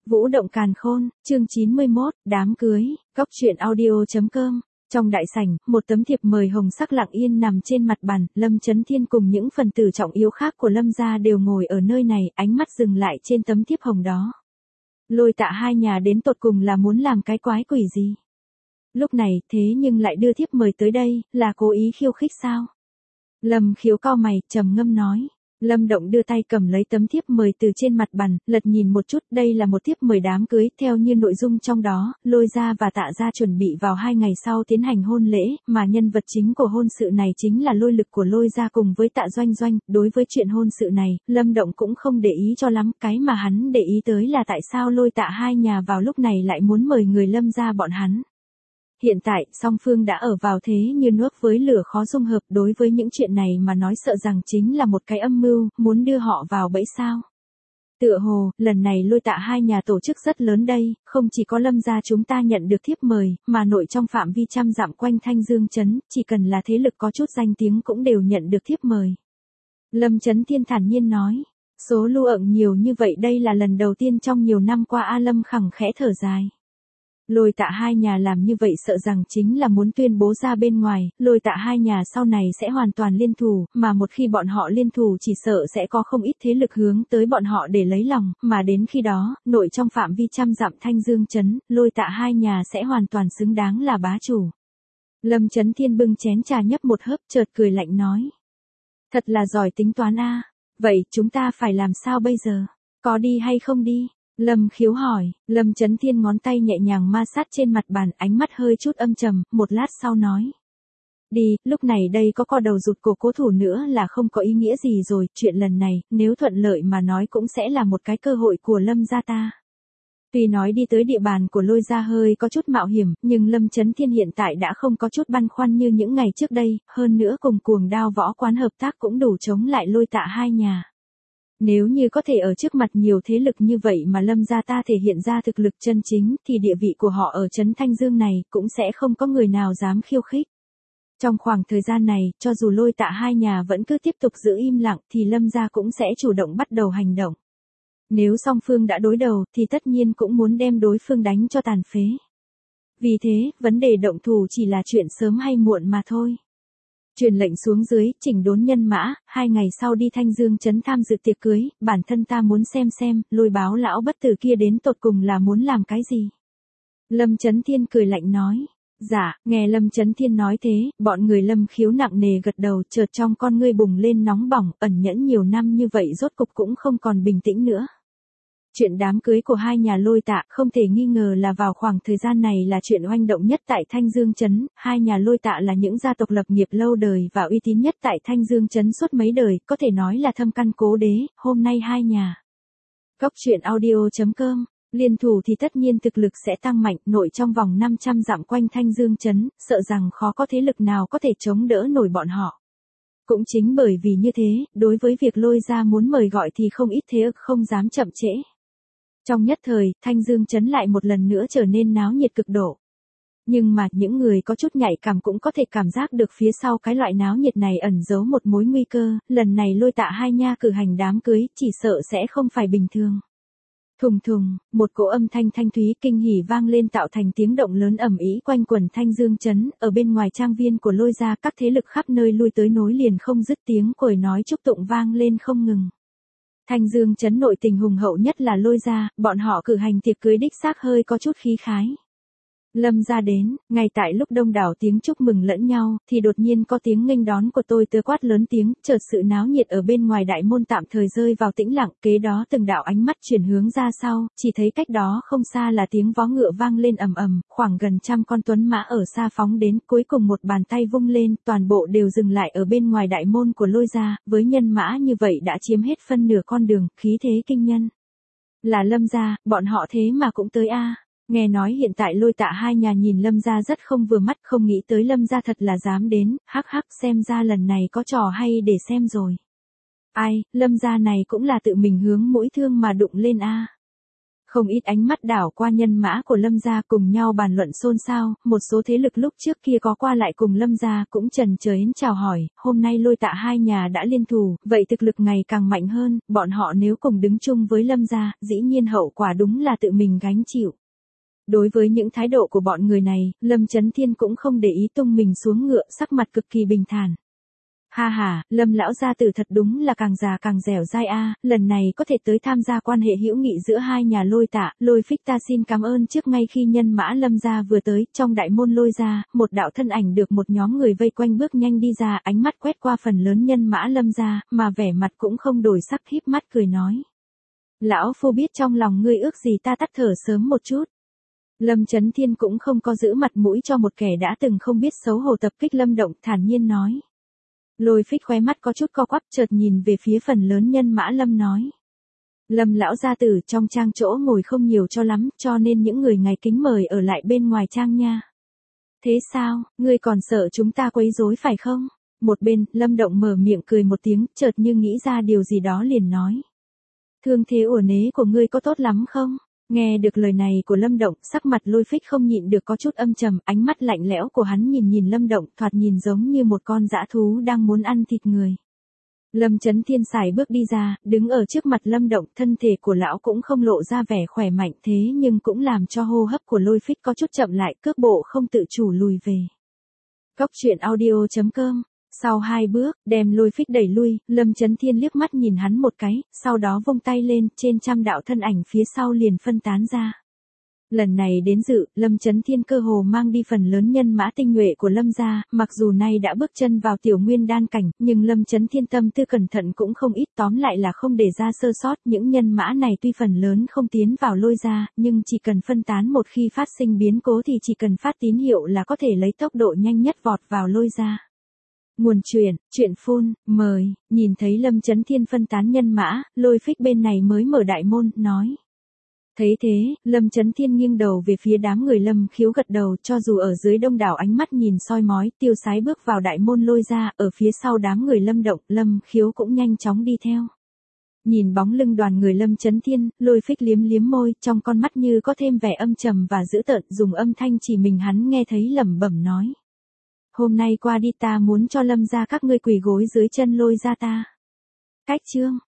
Vũ động càn khôn, chương 91, đám cưới, góc truyện audio.com. Trong đại sảnh, một tấm thiệp mời hồng sắc lặng yên nằm trên mặt bàn, Lâm Chấn Thiên cùng những phần tử trọng yếu khác của Lâm gia đều ngồi ở nơi này, ánh mắt dừng lại trên tấm thiệp hồng đó. Lôi Tạ hai nhà đến tột cùng là muốn làm cái quái quỷ gì? Lúc này, thế nhưng lại đưa thiếp mời tới đây, là cố ý khiêu khích sao? Lâm Khiếu cau mày, trầm ngâm nói. Lâm Động đưa tay cầm lấy tấm thiếp mời từ trên mặt bàn, lật nhìn một chút, đây là một thiếp mời đám cưới, theo như nội dung trong đó, Lôi gia và Tạ gia chuẩn bị vào 2 ngày sau tiến hành hôn lễ, mà nhân vật chính của hôn sự này chính là Lôi Lực của Lôi gia cùng với Tạ Doanh Doanh. Đối với chuyện hôn sự này, Lâm Động cũng không để ý cho lắm, cái mà hắn để ý tới là tại sao Lôi Tạ hai nhà vào lúc này lại muốn mời người Lâm gia bọn hắn. Hiện tại, song phương đã ở vào thế như nước với lửa khó dung hợp, đối với những chuyện này mà nói sợ rằng chính là một cái âm mưu, muốn đưa họ vào bẫy sao. Tựa hồ, lần này Lôi Tạ hai nhà tổ chức rất lớn đây, không chỉ có Lâm gia chúng ta nhận được thiếp mời, mà nội trong phạm vi trăm dặm quanh Thanh Dương trấn, chỉ cần là thế lực có chút danh tiếng cũng đều nhận được thiếp mời. Lâm Chấn Thiên thản nhiên nói, số lưu ận nhiều như vậy đây là lần đầu tiên trong nhiều năm qua. A Lâm khẳng khẽ thở dài. Lôi Tạ hai nhà làm như vậy sợ rằng chính là muốn tuyên bố ra bên ngoài, Lôi Tạ hai nhà sau này sẽ hoàn toàn liên thủ, mà một khi bọn họ liên thủ chỉ sợ sẽ có không ít thế lực hướng tới bọn họ để lấy lòng, mà đến khi đó, nội trong phạm vi trăm dặm Thanh Dương trấn, Lôi Tạ hai nhà sẽ hoàn toàn xứng đáng là bá chủ. Lâm Chấn Thiên bưng chén trà nhấp một hớp, chợt cười lạnh nói. Thật là giỏi tính toán a. Vậy chúng ta phải làm sao bây giờ? Có đi hay không đi? Lâm Khiếu hỏi. Lâm Chấn Thiên ngón tay nhẹ nhàng ma sát trên mặt bàn, ánh mắt hơi chút âm trầm, một lát sau nói. Đi, lúc này đây có co đầu rụt cổ cố thủ nữa là không có ý nghĩa gì rồi, chuyện lần này, nếu thuận lợi mà nói cũng sẽ là một cái cơ hội của Lâm gia ta. Tuy nói đi tới địa bàn của Lôi gia hơi có chút mạo hiểm, nhưng Lâm Chấn Thiên hiện tại đã không có chút băn khoăn như những ngày trước đây, hơn nữa cùng Cuồng Đao võ quán hợp tác cũng đủ chống lại Lôi Tạ hai nhà. Nếu như có thể ở trước mặt nhiều thế lực như vậy mà Lâm gia ta thể hiện ra thực lực chân chính, thì địa vị của họ ở trấn Thanh Dương này cũng sẽ không có người nào dám khiêu khích. Trong khoảng thời gian này, cho dù Lôi Tạ hai nhà vẫn cứ tiếp tục giữ im lặng thì Lâm gia cũng sẽ chủ động bắt đầu hành động. Nếu song phương đã đối đầu thì tất nhiên cũng muốn đem đối phương đánh cho tàn phế. Vì thế, vấn đề động thủ chỉ là chuyện sớm hay muộn mà thôi. Truyền lệnh xuống dưới, chỉnh đốn nhân mã, 2 ngày sau đi Thanh Dương trấn tham dự tiệc cưới, bản thân ta muốn xem, Lôi báo lão bất tử kia đến tột cùng là muốn làm cái gì. Lâm Chấn Thiên cười lạnh nói. Dạ, nghe Lâm Chấn Thiên nói thế, bọn người Lâm Khiếu nặng nề gật đầu, chợt trong con ngươi bùng lên nóng bỏng, ẩn nhẫn nhiều năm như vậy rốt cục cũng không còn bình tĩnh nữa. Chuyện đám cưới của hai nhà Lôi Tạ không thể nghi ngờ là vào khoảng thời gian này là chuyện oanh động nhất tại Thanh Dương trấn, hai nhà Lôi Tạ là những gia tộc lập nghiệp lâu đời và uy tín nhất tại Thanh Dương trấn suốt mấy đời, có thể nói là thâm căn cố đế, hôm nay hai nhà. Góc truyện audio.com, liên thủ thì tất nhiên thực lực sẽ tăng mạnh, nội trong vòng 500 dặm quanh Thanh Dương trấn, sợ rằng khó có thế lực nào có thể chống đỡ nổi bọn họ. Cũng chính bởi vì như thế, đối với việc Lôi gia muốn mời gọi thì không ít thế lực không dám chậm trễ. Trong nhất thời, Thanh Dương trấn lại một lần nữa trở nên náo nhiệt cực độ. Nhưng mà, những người có chút nhạy cảm cũng có thể cảm giác được phía sau cái loại náo nhiệt này ẩn giấu một mối nguy cơ, lần này Lôi Tạ hai nha cử hành đám cưới, chỉ sợ sẽ không phải bình thường. Thùng thùng, một cỗ âm thanh thanh thúy kinh hỉ vang lên tạo thành tiếng động lớn ầm ĩ quanh quần Thanh Dương trấn, ở bên ngoài trang viên của Lôi gia các thế lực khắp nơi lui tới nối liền không dứt tiếng còi nói chúc tụng vang lên không ngừng. Thanh Dương trấn nội tình hùng hậu nhất là Lôi gia, bọn họ cử hành tiệc cưới đích xác hơi có chút khí khái. Lâm gia đến, ngay tại lúc đông đảo tiếng chúc mừng lẫn nhau, thì đột nhiên có tiếng nghênh đón của Tôi Tớ quát lớn tiếng, chợt sự náo nhiệt ở bên ngoài đại môn tạm thời rơi vào tĩnh lặng, kế đó từng đạo ánh mắt chuyển hướng ra sau, chỉ thấy cách đó không xa là tiếng vó ngựa vang lên ầm ầm, khoảng gần 100 con tuấn mã ở xa phóng đến, cuối cùng một bàn tay vung lên, toàn bộ đều dừng lại ở bên ngoài đại môn của Lôi gia, với nhân mã như vậy đã chiếm hết phân nửa con đường, khí thế kinh nhân. Là Lâm gia, bọn họ thế mà cũng tới a. Nghe nói hiện tại Lôi Tạ hai nhà nhìn Lâm gia rất không vừa mắt, không nghĩ tới Lâm gia thật là dám đến, hắc hắc, xem ra lần này có trò hay để xem rồi. Ai, Lâm gia này cũng là tự mình hướng mũi thương mà đụng lên a. Không ít ánh mắt đảo qua nhân mã của Lâm gia cùng nhau bàn luận xôn xao, một số thế lực lúc trước kia có qua lại cùng Lâm gia cũng chần chờ đến chào hỏi, hôm nay Lôi Tạ hai nhà đã liên thủ, vậy thực lực ngày càng mạnh hơn, bọn họ nếu cùng đứng chung với Lâm gia, dĩ nhiên hậu quả đúng là tự mình gánh chịu. Đối với những thái độ của bọn người này, Lâm Chấn Thiên cũng không để ý, tung mình xuống ngựa, sắc mặt cực kỳ bình thản. Ha ha, Lâm lão gia tử thật đúng là càng già càng dẻo dai a, lần này có thể tới tham gia quan hệ hữu nghị giữa hai nhà Lôi Tạ, Lôi Phích, ta xin cảm ơn trước. Ngay khi nhân mã Lâm gia vừa tới, trong đại môn Lôi gia, một đạo thân ảnh được một nhóm người vây quanh bước nhanh đi ra, ánh mắt quét qua phần lớn nhân mã Lâm gia, mà vẻ mặt cũng không đổi sắc, híp mắt cười nói: "Lão phu biết trong lòng ngươi ước gì, ta tắt thở sớm một chút." Lâm Chấn Thiên cũng không có giữ mặt mũi cho một kẻ đã từng không biết xấu hổ tập kích Lâm Động, thản nhiên nói. Lôi Phích khóe mắt có chút co quắp, chợt nhìn về phía phần lớn nhân mã Lâm nói: "Lâm lão gia tử, trong trang chỗ ngồi không nhiều cho lắm, cho nên những người ngày kính mời ở lại bên ngoài trang nha." "Thế sao, ngươi còn sợ chúng ta quấy rối phải không?" Một bên, Lâm Động mở miệng cười một tiếng, chợt như nghĩ ra điều gì đó liền nói: "Thương thế uể nế của ngươi có tốt lắm không?" Nghe được lời này của Lâm Động, sắc mặt Lôi Phích không nhịn được có chút âm trầm, ánh mắt lạnh lẽo của hắn nhìn Lâm Động, thoạt nhìn giống như một con dã thú đang muốn ăn thịt người. Lâm Chấn Thiên sải bước đi ra, đứng ở trước mặt Lâm Động, thân thể của lão cũng không lộ ra vẻ khỏe mạnh, thế nhưng cũng làm cho hô hấp của Lôi Phích có chút chậm lại, cước bộ không tự chủ lùi về. Coctruyện.audio.com. Sau 2 bước, đem Lôi Phích đẩy lui, Lâm Chấn Thiên liếc mắt nhìn hắn một cái, sau đó vung tay lên, trên trăm đạo thân ảnh phía sau liền phân tán ra. Lần này đến dự, Lâm Chấn Thiên cơ hồ mang đi phần lớn nhân mã tinh nhuệ của Lâm gia, mặc dù nay đã bước chân vào tiểu nguyên đan cảnh, nhưng Lâm Chấn Thiên tâm tư cẩn thận cũng không ít, tóm lại là không để ra sơ sót. Những nhân mã này tuy phần lớn không tiến vào Lôi gia, nhưng chỉ cần phân tán, một khi phát sinh biến cố thì chỉ cần phát tín hiệu là có thể lấy tốc độ nhanh nhất vọt vào Lôi gia. Nguồn chuyện phun, mời. Nhìn thấy Lâm Chấn Thiên phân tán nhân mã, Lôi Phích bên này mới mở đại môn, nói. Thấy thế, Lâm Chấn Thiên nghiêng đầu về phía đám người Lâm Khiếu gật đầu, cho dù ở dưới đông đảo ánh mắt nhìn soi mói, tiêu sái bước vào đại môn Lôi ra, ở phía sau đám người Lâm Động, Lâm Khiếu cũng nhanh chóng đi theo. Nhìn bóng lưng đoàn người Lâm Chấn Thiên, Lôi Phích liếm liếm môi, trong con mắt như có thêm vẻ âm trầm và dữ tợn, dùng âm thanh chỉ mình hắn nghe thấy lẩm bẩm nói. Hôm nay qua đi, ta muốn cho Lâm gia các ngươi quỳ gối dưới chân Lôi gia ta. Cách chương